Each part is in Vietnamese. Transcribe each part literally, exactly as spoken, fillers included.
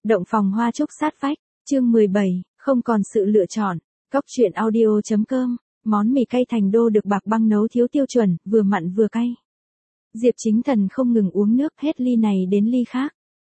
Động phòng hoa trúc sát vách, chương mười bảy, không còn sự lựa chọn. Cóc truyện audio chấm com, món mì cay thành đô được Bạc Băng nấu thiếu tiêu chuẩn, vừa mặn vừa cay. Diệp Chính Thần không ngừng uống nước hết ly này đến ly khác.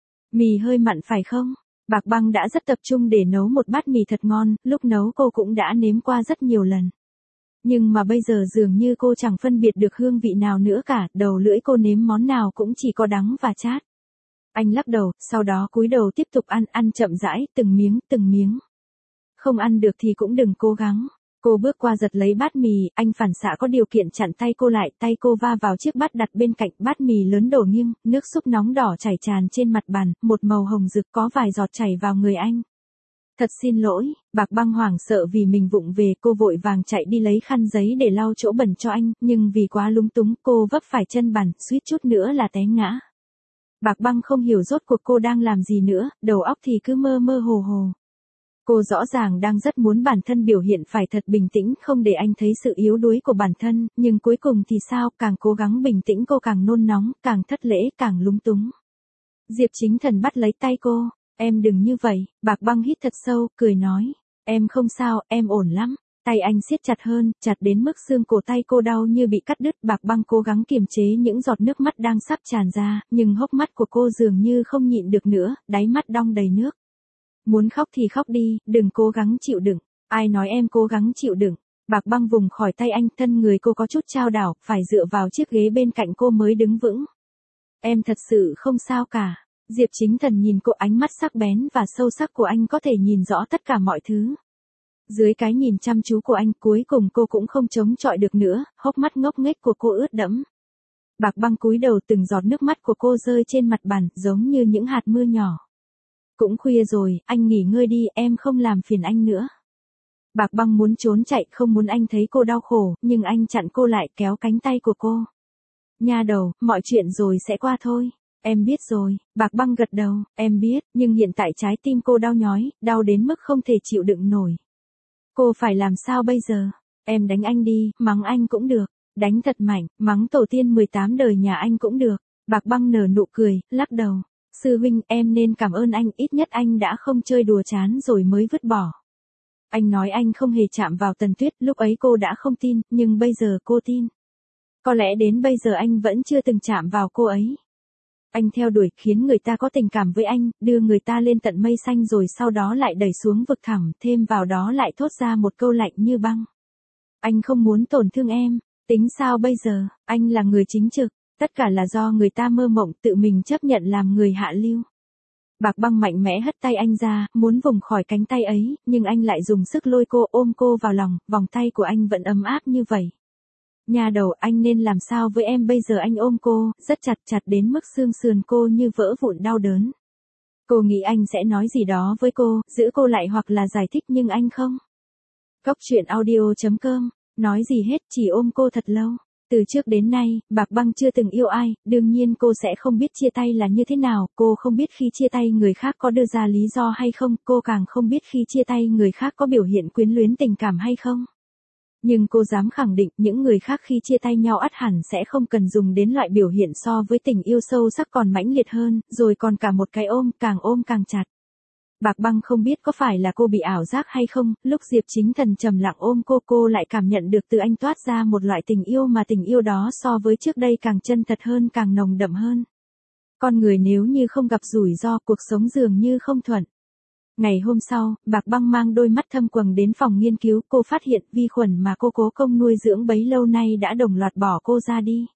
Mì hơi mặn phải không? Bạc Băng đã rất tập trung để nấu một bát mì thật ngon, lúc nấu cô cũng đã nếm qua rất nhiều lần. Nhưng mà bây giờ dường như cô chẳng phân biệt được hương vị nào nữa cả, đầu lưỡi cô nếm món nào cũng chỉ có đắng và chát. Anh lắc đầu, sau đó cúi đầu tiếp tục ăn, ăn chậm rãi, từng miếng, từng miếng. Không ăn được thì cũng đừng cố gắng. Cô bước qua giật lấy bát mì, anh phản xạ có điều kiện chặn tay cô lại, tay cô va vào chiếc bát đặt bên cạnh, bát mì lớn đổ nghiêng, nước súp nóng đỏ chảy tràn trên mặt bàn, một màu hồng rực có vài giọt chảy vào người anh. Thật xin lỗi, Bạc Băng hoảng sợ vì mình vụng về, cô vội vàng chạy đi lấy khăn giấy để lau chỗ bẩn cho anh, nhưng vì quá lúng túng, cô vấp phải chân bàn, suýt chút nữa là té ngã. Bạc Băng không hiểu rốt cuộc cô đang làm gì nữa, đầu óc thì cứ mơ mơ hồ hồ. Cô rõ ràng đang rất muốn bản thân biểu hiện phải thật bình tĩnh, không để anh thấy sự yếu đuối của bản thân, nhưng cuối cùng thì sao, càng cố gắng bình tĩnh cô càng nôn nóng, càng thất lễ, càng lúng túng. Diệp Chính Thần bắt lấy tay cô, em đừng như vậy. Bạc Băng hít thật sâu, cười nói, em không sao, em ổn lắm. Tay anh siết chặt hơn, chặt đến mức xương cổ tay cô đau như bị cắt đứt. Bạc Băng cố gắng kiềm chế những giọt nước mắt đang sắp tràn ra, nhưng hốc mắt của cô dường như không nhịn được nữa, đáy mắt đong đầy nước. Muốn khóc thì khóc đi, đừng cố gắng chịu đựng. Ai nói em cố gắng chịu đựng? Bạc Băng vùng khỏi tay anh, thân người cô có chút chao đảo, phải dựa vào chiếc ghế bên cạnh cô mới đứng vững. Em thật sự không sao cả. Diệp Chính Thần nhìn cô, ánh mắt sắc bén và sâu sắc của anh có thể nhìn rõ tất cả mọi thứ. Dưới cái nhìn chăm chú của anh, cuối cùng cô cũng không chống chọi được nữa, hốc mắt ngốc nghếch của cô ướt đẫm. Bạc Băng cúi đầu, từng giọt nước mắt của cô rơi trên mặt bàn, giống như những hạt mưa nhỏ. Cũng khuya rồi, anh nghỉ ngơi đi, em không làm phiền anh nữa. Bạc Băng muốn trốn chạy, không muốn anh thấy cô đau khổ, nhưng anh chặn cô lại, kéo cánh tay của cô. Nha đầu, mọi chuyện rồi sẽ qua thôi. Em biết rồi. Bạc Băng gật đầu, em biết, nhưng hiện tại trái tim cô đau nhói, đau đến mức không thể chịu đựng nổi. Cô phải làm sao bây giờ? Em đánh anh đi, mắng anh cũng được. Đánh thật mạnh, mắng tổ tiên mười tám đời nhà anh cũng được. Bạc Băng nở nụ cười, lắc đầu. Sư huynh, em nên cảm ơn anh, ít nhất anh đã không chơi đùa chán rồi mới vứt bỏ. Anh nói anh không hề chạm vào Tần Tuyết, lúc ấy cô đã không tin, nhưng bây giờ cô tin. Có lẽ đến bây giờ anh vẫn chưa từng chạm vào cô ấy. Anh theo đuổi, khiến người ta có tình cảm với anh, đưa người ta lên tận mây xanh rồi sau đó lại đẩy xuống vực thẳm, thêm vào đó lại thốt ra một câu lạnh như băng. Anh không muốn tổn thương em, tính sao bây giờ, anh là người chính trực. Tất cả là do người ta mơ mộng, tự mình chấp nhận làm người hạ lưu. Bạc Băng mạnh mẽ hất tay anh ra, muốn vùng khỏi cánh tay ấy, nhưng anh lại dùng sức lôi cô, ôm cô vào lòng, vòng tay của anh vẫn ấm áp như vậy. Nhà đầu, anh nên làm sao với em bây giờ? Anh ôm cô, rất chặt, chặt đến mức xương sườn cô như vỡ vụn đau đớn. Cô nghĩ anh sẽ nói gì đó với cô, giữ cô lại hoặc là giải thích, nhưng anh không. Cóc truyện audio chấm com, nói gì hết, chỉ ôm cô thật lâu. Từ trước đến nay, Bạc Băng chưa từng yêu ai, đương nhiên cô sẽ không biết chia tay là như thế nào, cô không biết khi chia tay người khác có đưa ra lý do hay không, cô càng không biết khi chia tay người khác có biểu hiện quyến luyến tình cảm hay không. Nhưng cô dám khẳng định, những người khác khi chia tay nhau ắt hẳn sẽ không cần dùng đến loại biểu hiện so với tình yêu sâu sắc còn mãnh liệt hơn, rồi còn cả một cái ôm, càng ôm càng chặt. Bạc Băng không biết có phải là cô bị ảo giác hay không, lúc Diệp Chính Thần trầm lặng ôm cô, cô lại cảm nhận được từ anh toát ra một loại tình yêu mà tình yêu đó so với trước đây càng chân thật hơn, càng nồng đậm hơn. Con người nếu như không gặp rủi ro, cuộc sống dường như không thuận. Ngày hôm sau, Bạc Băng mang đôi mắt thâm quầng đến phòng nghiên cứu, cô phát hiện vi khuẩn mà cô cố công nuôi dưỡng bấy lâu nay đã đồng loạt bỏ cô ra đi.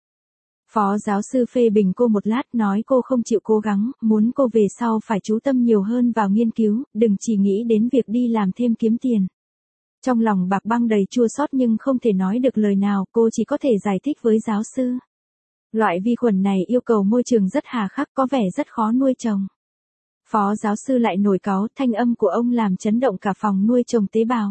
Phó giáo sư phê bình cô một lát, nói cô không chịu cố gắng, muốn cô về sau phải chú tâm nhiều hơn vào nghiên cứu, đừng chỉ nghĩ đến việc đi làm thêm kiếm tiền. Trong lòng Bạc Băng đầy chua xót nhưng không thể nói được lời nào, cô chỉ có thể giải thích với giáo sư. Loại vi khuẩn này yêu cầu môi trường rất hà khắc, có vẻ rất khó nuôi trồng. Phó giáo sư lại nổi cáu, thanh âm của ông làm chấn động cả phòng nuôi trồng tế bào.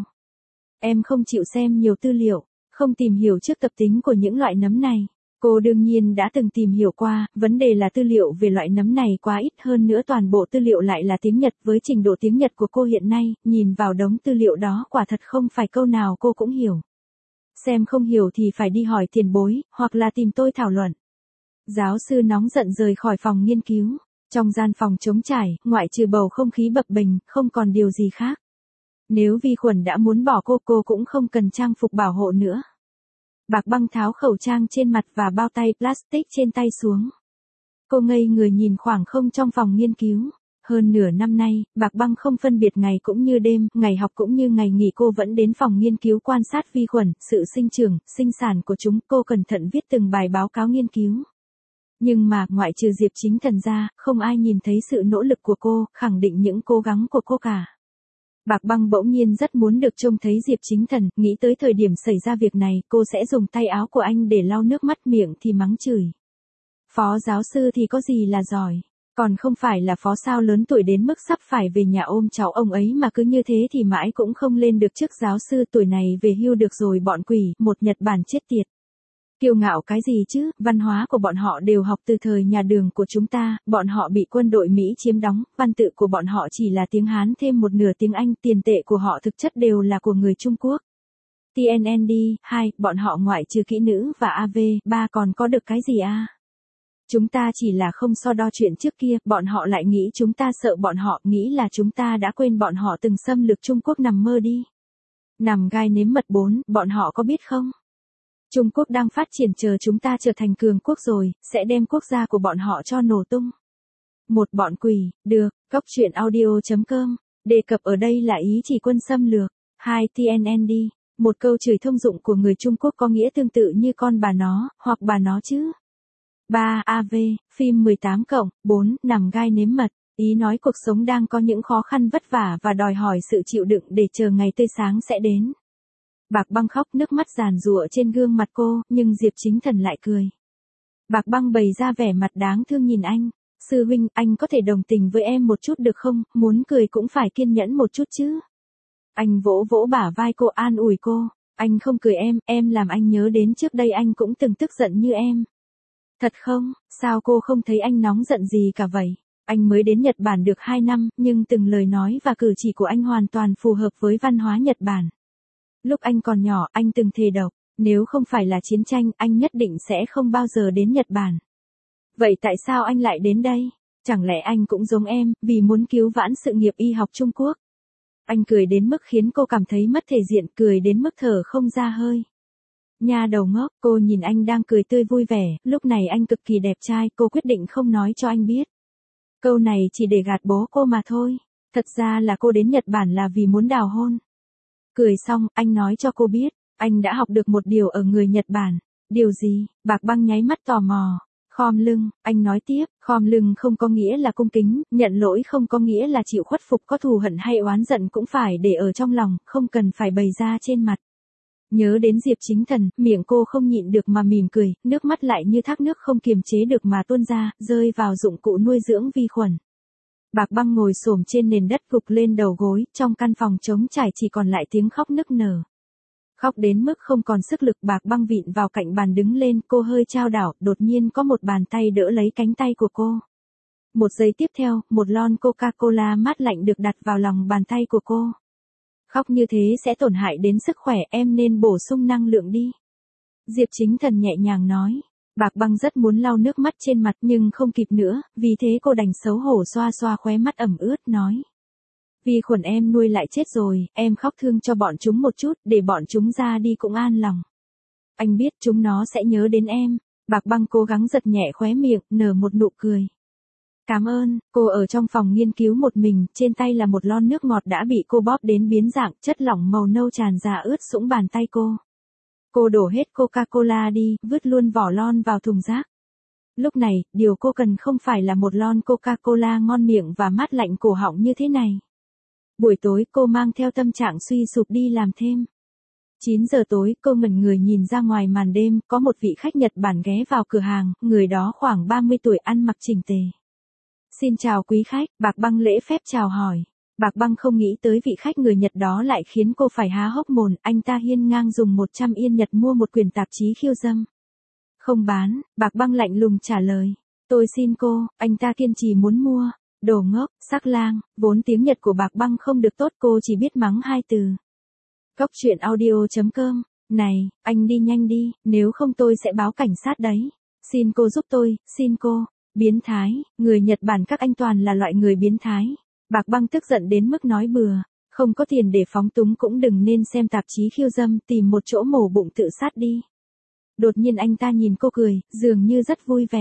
Em không chịu xem nhiều tư liệu, không tìm hiểu trước tập tính của những loại nấm này. Cô đương nhiên đã từng tìm hiểu qua, vấn đề là tư liệu về loại nấm này quá ít, hơn nữa toàn bộ tư liệu lại là tiếng Nhật, với trình độ tiếng Nhật của cô hiện nay, nhìn vào đống tư liệu đó quả thật không phải câu nào cô cũng hiểu. Xem không hiểu thì phải đi hỏi tiền bối, hoặc là tìm tôi thảo luận. Giáo sư nóng giận rời khỏi phòng nghiên cứu. Trong gian phòng trống trải, ngoại trừ bầu không khí bập bềnh, không còn điều gì khác. Nếu vi khuẩn đã muốn bỏ cô, cô cũng không cần trang phục bảo hộ nữa. Bạc Băng tháo khẩu trang trên mặt và bao tay plastic trên tay xuống. Cô ngây người nhìn khoảng không trong phòng nghiên cứu. Hơn nửa năm nay, Bạc Băng không phân biệt ngày cũng như đêm, ngày học cũng như ngày nghỉ, cô vẫn đến phòng nghiên cứu quan sát vi khuẩn, sự sinh trưởng, sinh sản của chúng. Cô cẩn thận viết từng bài báo cáo nghiên cứu. Nhưng mà, ngoại trừ Diệp Chính Thần ra, không ai nhìn thấy sự nỗ lực của cô, khẳng định những cố gắng của cô cả. Bạc Băng bỗng nhiên rất muốn được trông thấy Diệp Chính Thần, nghĩ tới thời điểm xảy ra việc này, cô sẽ dùng tay áo của anh để lau nước mắt, miệng thì mắng chửi. Phó giáo sư thì có gì là giỏi, còn không phải là phó sao lớn tuổi đến mức sắp phải về nhà ôm cháu ông ấy mà cứ như thế thì mãi cũng không lên được chức giáo sư, tuổi này về hưu được rồi bọn quỷ, một Nhật Bản chết tiệt. Kiêu ngạo cái gì chứ, văn hóa của bọn họ đều học từ thời nhà Đường của chúng ta, bọn họ bị quân đội Mỹ chiếm đóng, văn tự của bọn họ chỉ là tiếng Hán thêm một nửa tiếng Anh, tiền tệ của họ thực chất đều là của người Trung Quốc. tê en en đê, hai, bọn họ ngoại trừ kỹ nữ và a vê, ba còn có được cái gì à? Chúng ta chỉ là không so đo chuyện trước kia, bọn họ lại nghĩ chúng ta sợ bọn họ, nghĩ là chúng ta đã quên bọn họ từng xâm lược Trung Quốc, nằm mơ đi. Nằm gai nếm mật bốn, bọn họ có biết không? Trung Quốc đang phát triển, chờ chúng ta trở thành cường quốc rồi, sẽ đem quốc gia của bọn họ cho nổ tung. Một bọn quỷ, được, góc truyện audio chấm com, đề cập ở đây là ý chỉ quân xâm lược. Hai, tê en en đê, một câu chửi thông dụng của người Trung Quốc có nghĩa tương tự như con bà nó, hoặc bà nó chứ. Ba, a vê, phim mười tám cộng, bốn, nằm gai nếm mật, ý nói cuộc sống đang có những khó khăn vất vả và đòi hỏi sự chịu đựng để chờ ngày tươi sáng sẽ đến. Bạc Băng khóc, nước mắt giàn giụa trên gương mặt cô, nhưng Diệp Chính Thần lại cười. Bạc Băng bày ra vẻ mặt đáng thương nhìn anh. Sư huynh, anh có thể đồng tình với em một chút được không, muốn cười cũng phải kiên nhẫn một chút chứ. Anh vỗ vỗ bả vai cô, an ủi cô. Anh không cười em, em làm anh nhớ đến trước đây anh cũng từng tức giận như em. Thật không, sao cô không thấy anh nóng giận gì cả vậy? Anh mới đến Nhật Bản được hai năm, nhưng từng lời nói và cử chỉ của anh hoàn toàn phù hợp với văn hóa Nhật Bản. Lúc anh còn nhỏ, anh từng thề độc, nếu không phải là chiến tranh, anh nhất định sẽ không bao giờ đến Nhật Bản. Vậy tại sao anh lại đến đây? Chẳng lẽ anh cũng giống em, vì muốn cứu vãn sự nghiệp y học Trung Quốc? Anh cười đến mức khiến cô cảm thấy mất thể diện, cười đến mức thở không ra hơi. Nha đầu ngốc, cô nhìn anh đang cười tươi vui vẻ, lúc này anh cực kỳ đẹp trai, cô quyết định không nói cho anh biết. Câu này chỉ để gạt bố cô mà thôi, thật ra là cô đến Nhật Bản là vì muốn đào hôn. Cười xong, anh nói cho cô biết, anh đã học được một điều ở người Nhật Bản. Điều gì? Bạc Băng nháy mắt tò mò. Khom lưng, anh nói tiếp, khom lưng không có nghĩa là cung kính, nhận lỗi không có nghĩa là chịu khuất phục, có thù hận hay oán giận cũng phải để ở trong lòng, không cần phải bày ra trên mặt. Nhớ đến Diệp Chính Thần, miệng cô không nhịn được mà mỉm cười, nước mắt lại như thác nước không kiềm chế được mà tuôn ra, rơi vào dụng cụ nuôi dưỡng vi khuẩn. Bạc Băng ngồi xổm trên nền đất gục lên đầu gối, trong căn phòng trống trải chỉ còn lại tiếng khóc nức nở. Khóc đến mức không còn sức lực, Bạc Băng vịn vào cạnh bàn đứng lên, cô hơi chao đảo, đột nhiên có một bàn tay đỡ lấy cánh tay của cô. Một giây tiếp theo, một lon Coca-Cola mát lạnh được đặt vào lòng bàn tay của cô. Khóc như thế sẽ tổn hại đến sức khỏe, em nên bổ sung năng lượng đi. Diệp Chính Thần nhẹ nhàng nói. Bạc Băng rất muốn lau nước mắt trên mặt nhưng không kịp nữa, vì thế cô đành xấu hổ xoa xoa khóe mắt ẩm ướt nói. Vi khuẩn em nuôi lại chết rồi, em khóc thương cho bọn chúng một chút, để bọn chúng ra đi cũng an lòng. Anh biết chúng nó sẽ nhớ đến em. Bạc Băng cố gắng giật nhẹ khóe miệng, nở một nụ cười. Cảm ơn, cô ở trong phòng nghiên cứu một mình, trên tay là một lon nước ngọt đã bị cô bóp đến biến dạng, chất lỏng màu nâu tràn ra ướt sũng bàn tay cô. Cô đổ hết Coca-Cola đi, vứt luôn vỏ lon vào thùng rác. Lúc này, điều cô cần không phải là một lon Coca-Cola ngon miệng và mát lạnh cổ họng như thế này. Buổi tối cô mang theo tâm trạng suy sụp đi làm thêm. chín giờ tối, cô ngẩn người nhìn ra ngoài màn đêm, có một vị khách Nhật Bản ghé vào cửa hàng, người đó khoảng ba mươi tuổi, ăn mặc chỉnh tề. Xin chào quý khách, Bạc Băng lễ phép chào hỏi. Bạc Băng không nghĩ tới vị khách người Nhật đó lại khiến cô phải há hốc mồm, anh ta hiên ngang dùng một trăm yên Nhật mua một quyển tạp chí khiêu dâm. Không bán, Bạc Băng lạnh lùng trả lời. Tôi xin cô, anh ta kiên trì muốn mua. Đồ ngốc, sắc lang, vốn tiếng Nhật của Bạc Băng không được tốt, cô chỉ biết mắng hai từ. Góc truyện audio chấm com, này, anh đi nhanh đi, nếu không tôi sẽ báo cảnh sát đấy. Xin cô giúp tôi, xin cô. Biến thái, người Nhật Bản các anh toàn là loại người biến thái. Bạc Băng tức giận đến mức nói bừa, không có tiền để phóng túng cũng đừng nên xem tạp chí khiêu dâm, tìm một chỗ mổ bụng tự sát đi. Đột nhiên anh ta nhìn cô cười, dường như rất vui vẻ.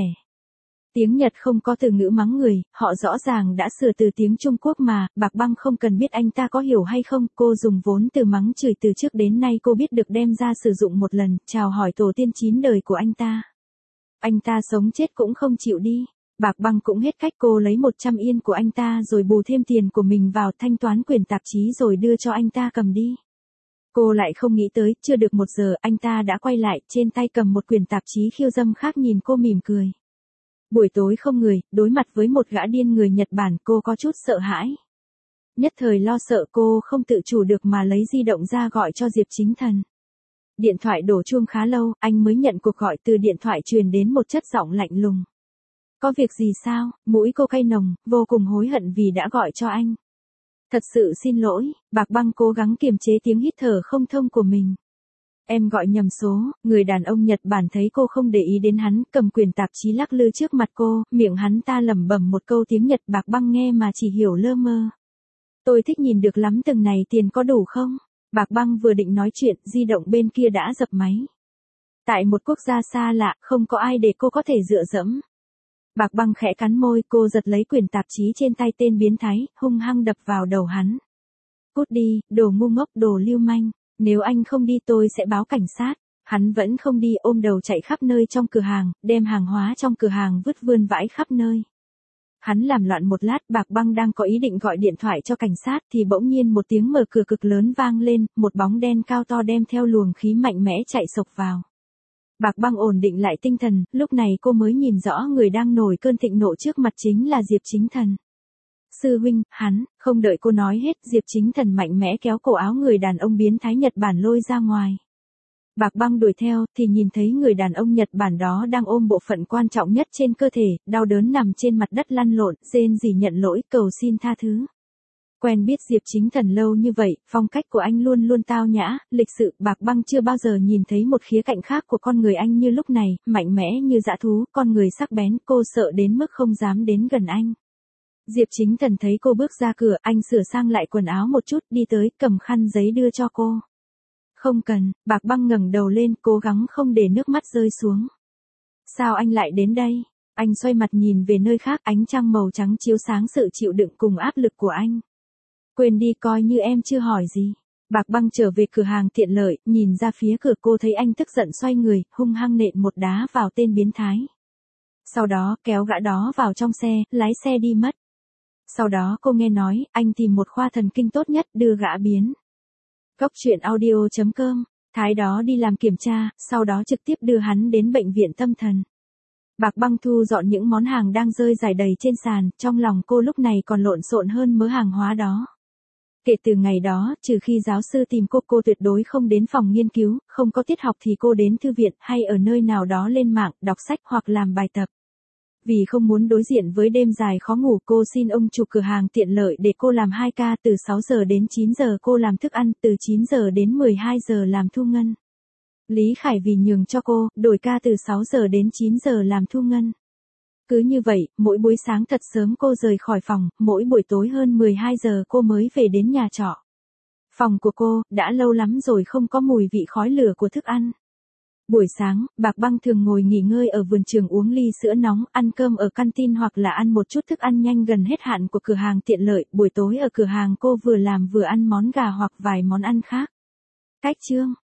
Tiếng Nhật không có từ ngữ mắng người, họ rõ ràng đã sửa từ tiếng Trung Quốc mà, Bạc Băng không cần biết anh ta có hiểu hay không, cô dùng vốn từ mắng chửi từ trước đến nay cô biết được đem ra sử dụng một lần, chào hỏi tổ tiên chín đời của anh ta. Anh ta sống chết cũng không chịu đi. Bạc Băng cũng hết cách, cô lấy một trăm yên của anh ta rồi bù thêm tiền của mình vào thanh toán quyển tạp chí rồi đưa cho anh ta cầm đi. Cô lại không nghĩ tới, chưa được một giờ anh ta đã quay lại, trên tay cầm một quyển tạp chí khiêu dâm khác nhìn cô mỉm cười. Buổi tối không người, đối mặt với một gã điên người Nhật Bản cô có chút sợ hãi. Nhất thời lo sợ cô không tự chủ được mà lấy di động ra gọi cho Diệp Chính Thần. Điện thoại đổ chuông khá lâu, anh mới nhận cuộc gọi, từ điện thoại truyền đến một chất giọng lạnh lùng. Có việc gì sao? Mũi cô cay nồng, vô cùng hối hận vì đã gọi cho anh. Thật sự xin lỗi, Bạc Băng cố gắng kiềm chế tiếng hít thở không thông của mình. Em gọi nhầm số, người đàn ông Nhật Bản thấy cô không để ý đến hắn, cầm quyển tạp chí lắc lư trước mặt cô, miệng hắn ta lẩm bẩm một câu tiếng Nhật, Bạc Băng nghe mà chỉ hiểu lơ mơ. Tôi thích nhìn được lắm, từng này tiền có đủ không? Bạc Băng vừa định nói chuyện, di động bên kia đã dập máy. Tại một quốc gia xa lạ, không có ai để cô có thể dựa dẫm. Bạc Băng khẽ cắn môi, cô giật lấy quyển tạp chí trên tay tên biến thái, hung hăng đập vào đầu hắn. Cút đi, đồ ngu ngốc, đồ lưu manh, nếu anh không đi tôi sẽ báo cảnh sát. Hắn vẫn không đi, ôm đầu chạy khắp nơi trong cửa hàng, đem hàng hóa trong cửa hàng vứt vươn vãi khắp nơi. Hắn làm loạn một lát, Bạc Băng đang có ý định gọi điện thoại cho cảnh sát thì bỗng nhiên một tiếng mở cửa cực lớn vang lên, một bóng đen cao to đem theo luồng khí mạnh mẽ chạy sộc vào. Bạc Băng ổn định lại tinh thần, lúc này cô mới nhìn rõ người đang nổi cơn thịnh nộ trước mặt chính là Diệp Chính Thần. Sư huynh, hắn, không đợi cô nói hết, Diệp Chính Thần mạnh mẽ kéo cổ áo người đàn ông biến thái Nhật Bản lôi ra ngoài. Bạc Băng đuổi theo, thì nhìn thấy người đàn ông Nhật Bản đó đang ôm bộ phận quan trọng nhất trên cơ thể, đau đớn nằm trên mặt đất lăn lộn, rên rỉ nhận lỗi, cầu xin tha thứ. Quen biết Diệp Chính Thần lâu như vậy, phong cách của anh luôn luôn tao nhã, lịch sự, Bạc Băng chưa bao giờ nhìn thấy một khía cạnh khác của con người anh như lúc này, mạnh mẽ như dã thú, con người sắc bén, cô sợ đến mức không dám đến gần anh. Diệp Chính Thần thấy cô bước ra cửa, anh sửa sang lại quần áo một chút, đi tới, cầm khăn giấy đưa cho cô. Không cần, Bạc Băng ngẩng đầu lên, cố gắng không để nước mắt rơi xuống. Sao anh lại đến đây? Anh xoay mặt nhìn về nơi khác, ánh trăng màu trắng chiếu sáng sự chịu đựng cùng áp lực của anh. Quên đi, coi như em chưa hỏi gì. Bạc Băng trở về cửa hàng tiện lợi, nhìn ra phía cửa, cô thấy anh tức giận xoay người, hung hăng nện một đá vào tên biến thái. Sau đó kéo gã đó vào trong xe, lái xe đi mất. Sau đó cô nghe nói, anh tìm một khoa thần kinh tốt nhất, đưa gã biến. Góc truyện audio chấm com, Thái đó đi làm kiểm tra, sau đó trực tiếp đưa hắn đến bệnh viện tâm thần. Bạc Băng thu dọn những món hàng đang rơi rải đầy trên sàn, trong lòng cô lúc này còn lộn xộn hơn mớ hàng hóa đó. Kể từ ngày đó, trừ khi giáo sư tìm cô, cô tuyệt đối không đến phòng nghiên cứu, không có tiết học thì cô đến thư viện, hay ở nơi nào đó lên mạng, đọc sách hoặc làm bài tập. Vì không muốn đối diện với đêm dài khó ngủ, cô xin ông chủ cửa hàng tiện lợi để cô làm hai ca, từ sáu giờ đến chín giờ cô làm thức ăn, từ chín giờ đến mười hai giờ làm thu ngân. Lý Khải vì nhường cho cô, đổi ca từ sáu giờ đến chín giờ làm thu ngân. Cứ như vậy, mỗi buổi sáng thật sớm cô rời khỏi phòng, mỗi buổi tối hơn mười hai giờ cô mới về đến nhà trọ. Phòng của cô, đã lâu lắm rồi không có mùi vị khói lửa của thức ăn. Buổi sáng, Bạc Băng thường ngồi nghỉ ngơi ở vườn trường uống ly sữa nóng, ăn cơm ở canteen hoặc là ăn một chút thức ăn nhanh gần hết hạn của cửa hàng tiện lợi. Buổi tối ở cửa hàng cô vừa làm vừa ăn món gà hoặc vài món ăn khác. Cách chương